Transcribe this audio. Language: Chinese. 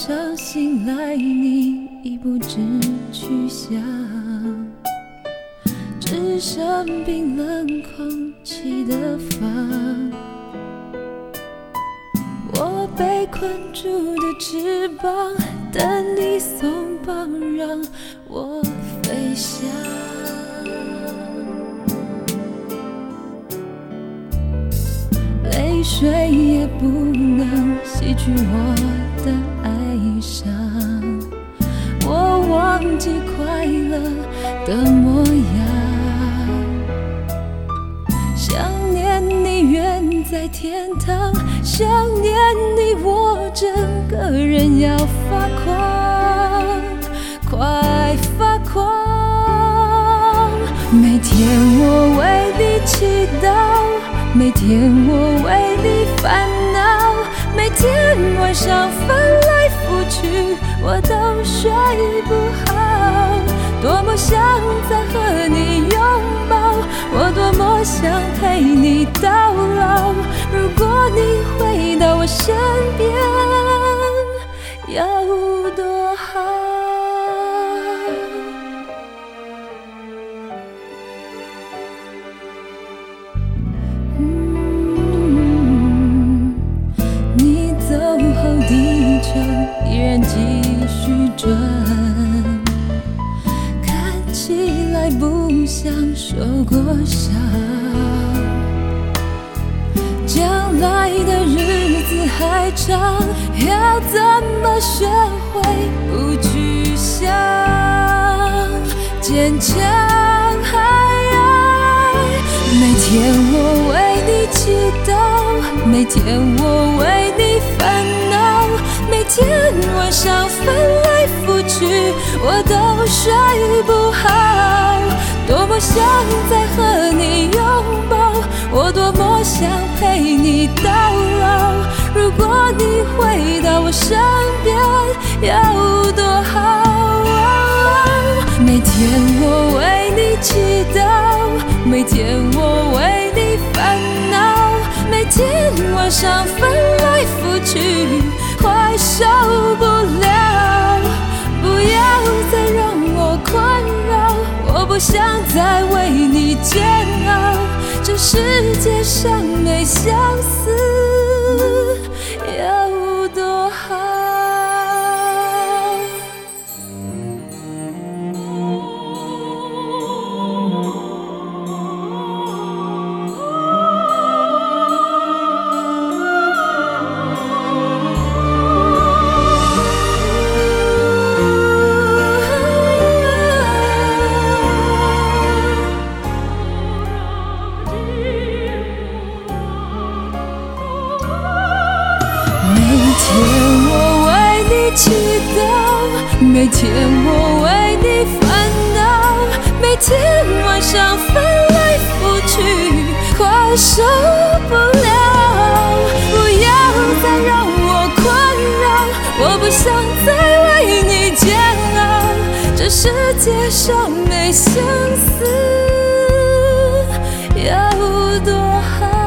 上醒来，你已不知去向，只剩冰冷空气的房。我被困住的翅膀，等你松绑，让我飞翔。泪水也不能洗去我的哀伤，我忘记快乐的模样。想念你远在天堂，想念你我整个人要发狂，快发狂。每天我为你祈祷，每天我为你烦恼，每天晚上翻来覆去我都睡不好。多么想再和你拥抱，我多么想陪你到老。如果你回到我身边，有多好。你走后地球依然继续转，看起来不像受过伤。将来的日子还长，要怎么学会不去想？坚强每天我为你祈祷，每天我为你烦恼，每天晚上翻来覆去我都睡不好。多么想再和你拥抱，我多么想陪你到老。如果你回到我身边，有多好。每天我为你祈祷，每天我为你烦恼，每天晚上翻来覆去快受不了。不要再让我困扰，我不想再为你煎熬。这世界上没相思有多好。每天我为你烦恼，每天晚上翻来覆去快受不了。不要再让我困扰，我不想再为你煎熬。这世界上没相思有多好。